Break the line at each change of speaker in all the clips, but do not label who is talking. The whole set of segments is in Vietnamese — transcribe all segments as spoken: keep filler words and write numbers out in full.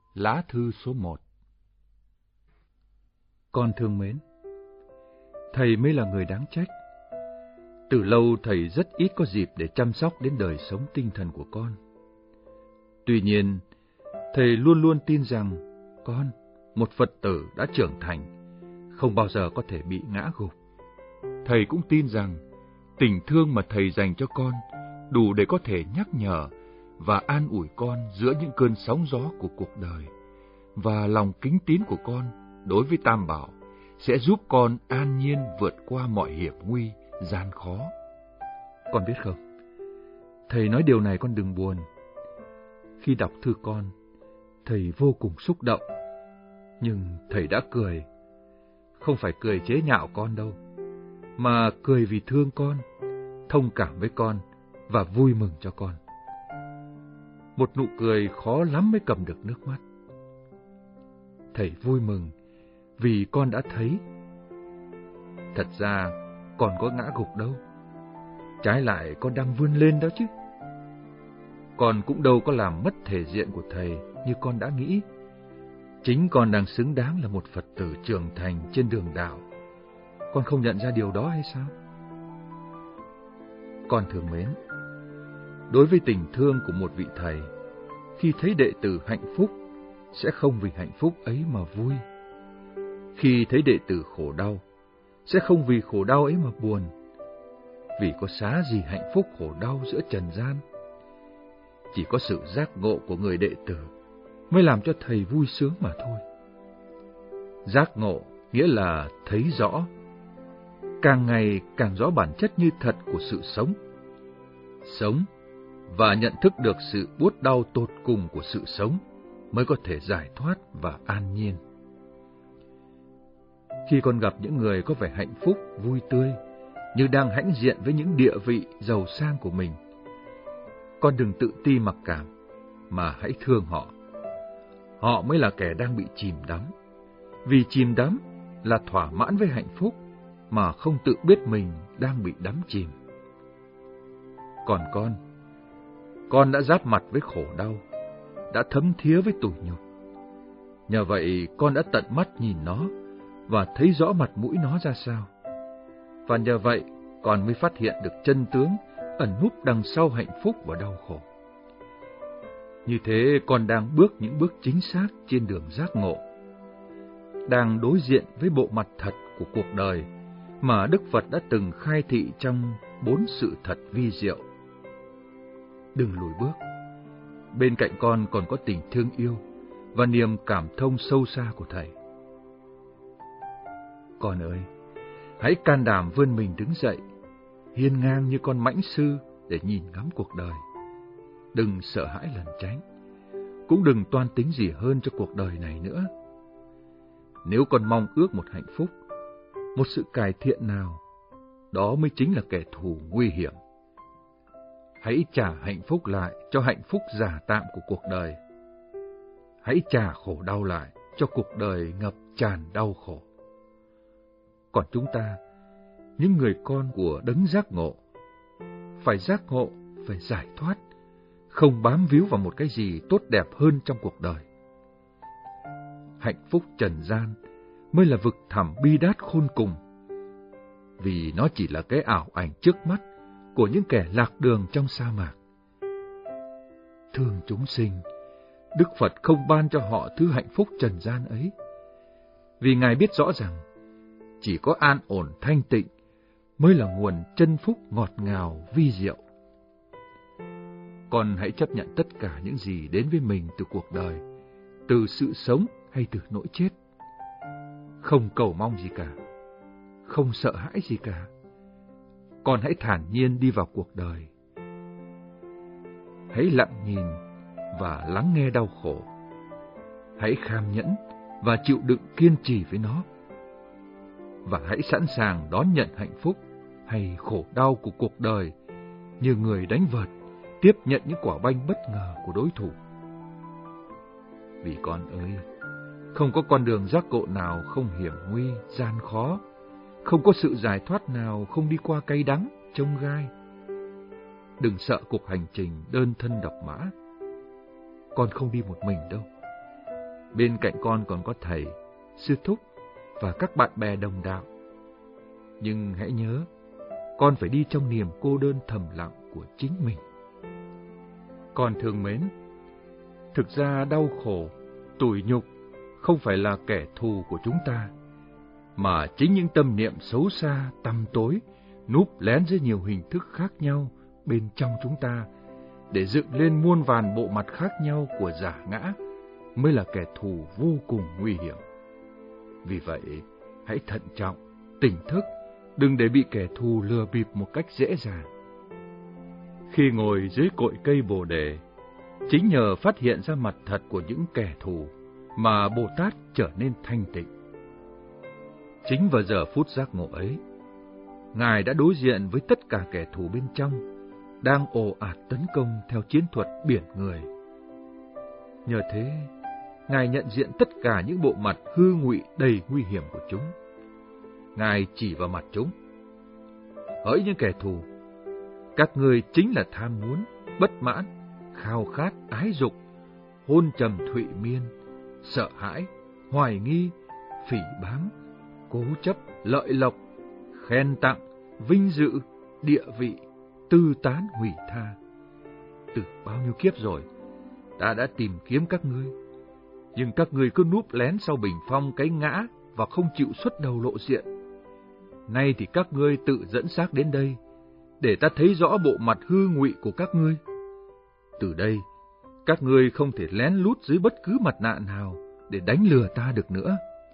Lá thư số một. Con thương mến, thầy mới là người đáng trách. Từ lâu thầy rất ít có dịp để chăm sóc đến đời sống tinh thần của con. Tuy nhiên, thầy luôn luôn tin rằng con, một Phật tử đã trưởng thành, không bao giờ có thể bị ngã gục. Thầy cũng tin rằng tình thương mà thầy dành cho con đủ để có thể nhắc nhở và an ủi con giữa những cơn sóng gió của cuộc đời, và lòng kính tín của con đối với Tam Bảo sẽ giúp con an nhiên vượt qua mọi hiểm nguy, gian khó. Con biết không, thầy nói điều này con đừng buồn. Khi đọc thư con, thầy vô cùng xúc động, nhưng thầy đã cười. Không phải cười chế nhạo con đâu, mà cười vì thương con, thông cảm với con và vui mừng cho con. Một nụ cười khó lắm mới cầm được nước mắt. Thầy vui mừng vì con đã thấy. Thật ra con có ngã gục đâu, trái lại con đang vươn lên đó chứ. Con cũng đâu có làm mất thể diện của thầy như con đã nghĩ. Chính con đang xứng đáng là một Phật tử trưởng thành trên đường đạo. Con không nhận ra điều đó hay sao? Con thương mến, đối với tình thương của một vị thầy, khi thấy đệ tử hạnh phúc, sẽ không vì hạnh phúc ấy mà vui. Khi thấy đệ tử khổ đau, sẽ không vì khổ đau ấy mà buồn. Vì có xá gì hạnh phúc khổ đau giữa trần gian. Chỉ có sự giác ngộ của người đệ tử mới làm cho thầy vui sướng mà thôi. Giác ngộ nghĩa là thấy rõ, càng ngày càng rõ bản chất như thật của sự sống. Sống và nhận thức được sự buốt đau tột cùng của sự sống mới có thể giải thoát và an nhiên. Khi con gặp những người có vẻ hạnh phúc, vui tươi, như đang hãnh diện với những địa vị giàu sang của mình, con đừng tự ti mặc cảm, mà hãy thương họ. Họ mới là kẻ đang bị chìm đắm. Vì chìm đắm là thỏa mãn với hạnh phúc, mà không tự biết mình đang bị đắm chìm. Còn con, con đã giáp mặt với khổ đau, đã thấm thía với tủi nhục. Nhờ vậy con đã tận mắt nhìn nó và thấy rõ mặt mũi nó ra sao. Và nhờ vậy con mới phát hiện được chân tướng ẩn núp đằng sau hạnh phúc và đau khổ. Như thế con đang bước những bước chính xác trên đường giác ngộ, đang đối diện với bộ mặt thật của cuộc đời mà Đức Phật đã từng khai thị trong bốn sự thật vi diệu. Đừng lùi bước. Bên cạnh con còn có tình thương yêu và niềm cảm thông sâu xa của thầy. Con ơi, hãy can đảm vươn mình đứng dậy, hiên ngang như con mãnh sư để nhìn ngắm cuộc đời. Đừng sợ hãi lẩn tránh, cũng đừng toan tính gì hơn cho cuộc đời này nữa. Nếu con mong ước một hạnh phúc, một sự cải thiện nào, đó mới chính là kẻ thù nguy hiểm. Hãy trả hạnh phúc lại cho hạnh phúc giả tạm của cuộc đời. Hãy trả khổ đau lại cho cuộc đời ngập tràn đau khổ. Còn chúng ta, những người con của đấng giác ngộ, phải giác ngộ, phải giải thoát, không bám víu vào một cái gì tốt đẹp hơn trong cuộc đời. Hạnh phúc trần gian mới là vực thẳm bi đát khôn cùng, vì nó chỉ là cái ảo ảnh trước mắt của những kẻ lạc đường trong sa mạc. Thương chúng sinh, Đức Phật không ban cho họ thứ hạnh phúc trần gian ấy, vì Ngài biết rõ rằng chỉ có an ổn thanh tịnh mới là nguồn chân phúc ngọt ngào vi diệu. Con hãy chấp nhận tất cả những gì đến với mình từ cuộc đời, từ sự sống hay từ nỗi chết. Không cầu mong gì cả, không sợ hãi gì cả. Con hãy thản nhiên đi vào cuộc đời. Hãy lặng nhìn và lắng nghe đau khổ. Hãy kham nhẫn và chịu đựng kiên trì với nó. Và hãy sẵn sàng đón nhận hạnh phúc hay khổ đau của cuộc đời như người đánh vợt tiếp nhận những quả banh bất ngờ của đối thủ. Vì con ơi, không có con đường giác ngộ nào không hiểm nguy, gian khó, không có sự giải thoát nào không đi qua cay đắng, chông gai. Đừng sợ cuộc hành trình đơn thân độc mã. Con không đi một mình đâu. bên cạnh con còn có thầy, sư thúc và các bạn bè đồng đạo. Nhưng hãy nhớ, con phải đi trong niềm cô đơn thầm lặng của chính mình. Con thương mến, thực ra đau khổ, tủi nhục không phải là kẻ thù của chúng ta, mà chính những tâm niệm xấu xa, tăm tối, núp lén dưới nhiều hình thức khác nhau bên trong chúng ta, để dựng lên muôn vàn bộ mặt khác nhau của giả ngã, mới là kẻ thù vô cùng nguy hiểm. Vì vậy, hãy thận trọng, tỉnh thức, đừng để bị kẻ thù lừa bịp một cách dễ dàng. Khi ngồi dưới cội cây Bồ Đề, chính nhờ phát hiện ra mặt thật của những kẻ thù mà Bồ Tát trở nên thanh tịnh. Chính vào giờ phút giác ngộ ấy, Ngài đã đối diện với tất cả kẻ thù bên trong, đang ồ ạt tấn công theo chiến thuật biển người. Nhờ thế, Ngài nhận diện tất cả những bộ mặt hư ngụy đầy nguy hiểm của chúng. Ngài chỉ vào mặt chúng: hỡi những kẻ thù, các ngươi chính là tham muốn, bất mãn, khao khát, ái dục, hôn trầm thụy miên, sợ hãi, hoài nghi, phỉ báng, cố chấp, lợi lộc, khen tặng, vinh dự, địa vị, tư tán, hủy tha. Từ bao nhiêu kiếp rồi, ta đã tìm kiếm các ngươi, nhưng các ngươi cứ núp lén sau bình phong cái ngã và không chịu xuất đầu lộ diện. Nay thì các ngươi tự dẫn xác đến đây, để ta thấy rõ bộ mặt hư ngụy của các ngươi. Từ đây, các ngươi không thể lén lút dưới bất cứ mặt nạ nào để đánh lừa ta được nữa.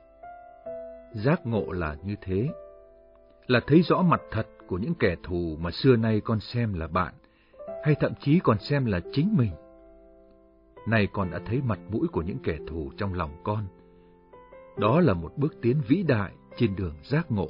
Giác ngộ là như thế, là thấy rõ mặt thật của những kẻ thù mà xưa nay con xem là bạn, hay thậm chí còn xem là chính mình. Nay con đã thấy mặt mũi của những kẻ thù trong lòng con. Đó là một bước tiến vĩ đại trên đường giác ngộ.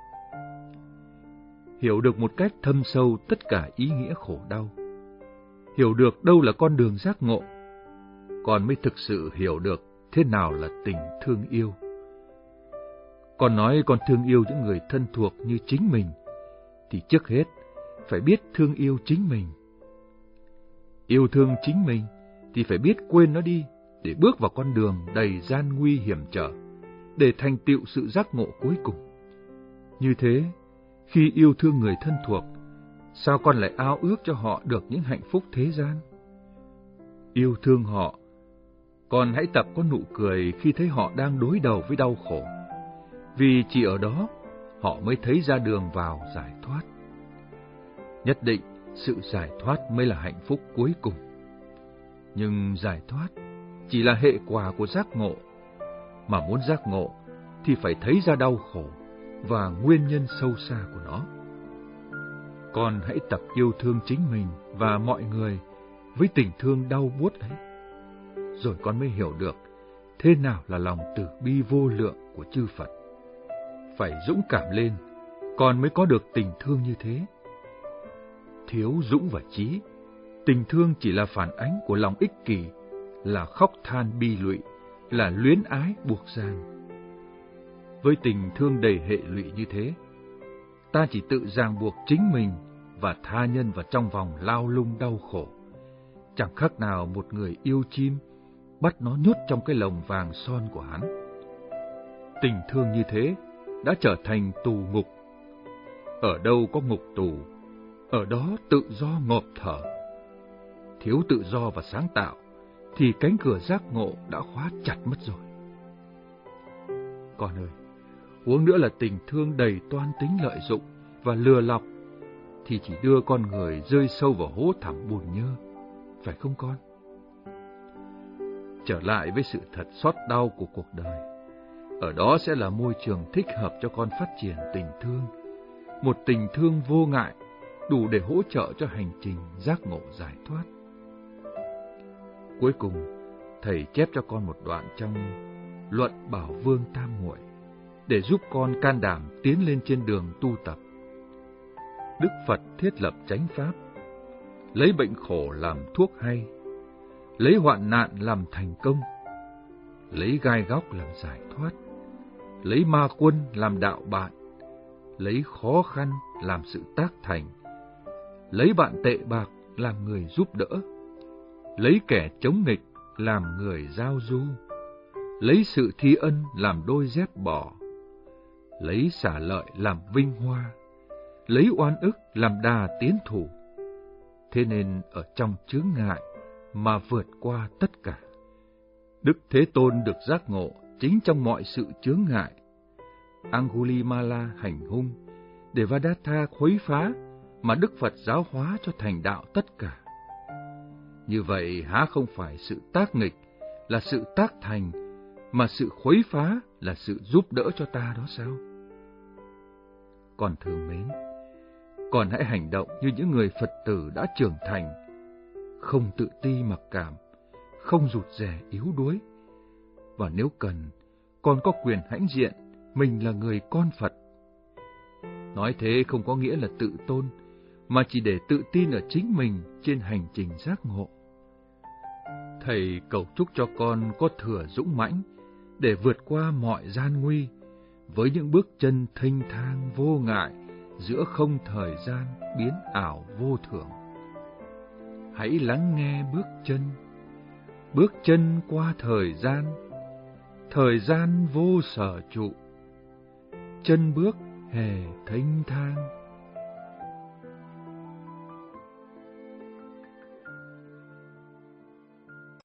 Hiểu được một cách thâm sâu tất cả ý nghĩa khổ đau, hiểu được đâu là con đường giác ngộ, con mới thực sự hiểu được thế nào là tình thương yêu. Con nói con thương yêu những người thân thuộc như chính mình, thì trước hết phải biết thương yêu chính mình. Yêu thương chính mình thì phải biết quên nó đi, để bước vào con đường đầy gian nguy hiểm trở, để thành tựu sự giác ngộ cuối cùng. Như thế, khi yêu thương người thân thuộc, sao con lại ao ước cho họ được những hạnh phúc thế gian? Yêu thương họ, con hãy tập có nụ cười khi thấy họ đang đối đầu với đau khổ, vì chỉ ở đó họ mới thấy ra đường vào giải thoát. Nhất định sự giải thoát mới là hạnh phúc cuối cùng. Nhưng giải thoát chỉ là hệ quả của giác ngộ, mà muốn giác ngộ thì phải thấy ra đau khổ và nguyên nhân sâu xa của nó. Con hãy tập yêu thương chính mình và mọi người với tình thương đau buốt ấy, rồi con mới hiểu được thế nào là lòng từ bi vô lượng của chư Phật. Phải dũng cảm lên, con mới có được tình thương như thế. Thiếu dũng và trí, tình thương chỉ là phản ánh của lòng ích kỷ, là khóc than bi lụy, là luyến ái buộc gian. Với tình thương đầy hệ lụy như thế, ta chỉ tự ràng buộc chính mình và tha nhân vào trong vòng lao lung đau khổ, chẳng khác nào một người yêu chim bắt nó nhốt trong cái lồng vàng son của hắn. Tình thương như thế đã trở thành tù ngục. Ở đâu có ngục tù, ở đó tự do ngộp thở. Thiếu tự do và sáng tạo thì cánh cửa giác ngộ đã khóa chặt mất rồi. Con ơi, huống nữa là tình thương đầy toan tính lợi dụng và lừa lọc thì chỉ đưa con người rơi sâu vào hố thẳm buồn nhơ, phải không con? Trở lại với sự thật xót đau của cuộc đời, ở đó sẽ là môi trường thích hợp cho con phát triển tình thương, một tình thương vô ngại, đủ để hỗ trợ cho hành trình giác ngộ giải thoát. Cuối cùng, thầy chép cho con một đoạn trong Luận Bảo Vương Tam Muội, để giúp con can đảm tiến lên trên đường tu tập. Đức Phật thiết lập chánh pháp, lấy bệnh khổ làm thuốc hay, lấy hoạn nạn làm thành công, lấy gai góc làm giải thoát, lấy ma quân làm đạo bạn, lấy khó khăn làm sự tác thành, lấy bạn tệ bạc làm người giúp đỡ, lấy kẻ chống nghịch làm người giao du, lấy sự thi ân làm đôi dép bỏ, lấy xả lợi làm vinh hoa, lấy oan ức làm đà tiến thủ. Thế nên ở trong chướng ngại mà vượt qua tất cả. Đức Thế Tôn được giác ngộ chính trong mọi sự chướng ngại. Angulimala hành hung, Devadatta khuấy phá, mà Đức Phật giáo hóa cho thành đạo tất cả. Như vậy há không phải sự tác nghịch là sự tác thành, mà sự khuấy phá là sự giúp đỡ cho ta đó sao? Con thương mến, con hãy hành động như những người Phật tử đã trưởng thành, không tự ti mặc cảm, không rụt rè yếu đuối. Và nếu cần, con có quyền hãnh diện mình là người con Phật. Nói thế không có nghĩa là tự tôn, mà chỉ để tự tin ở chính mình trên hành trình giác ngộ. Thầy cầu chúc cho con có thừa dũng mãnh để vượt qua mọi gian nguy, với những bước chân thênh thang vô ngại giữa không thời gian biến ảo vô thường. Hãy lắng nghe bước chân, bước chân qua thời gian, thời gian vô sở trụ, chân bước hề thênh thang.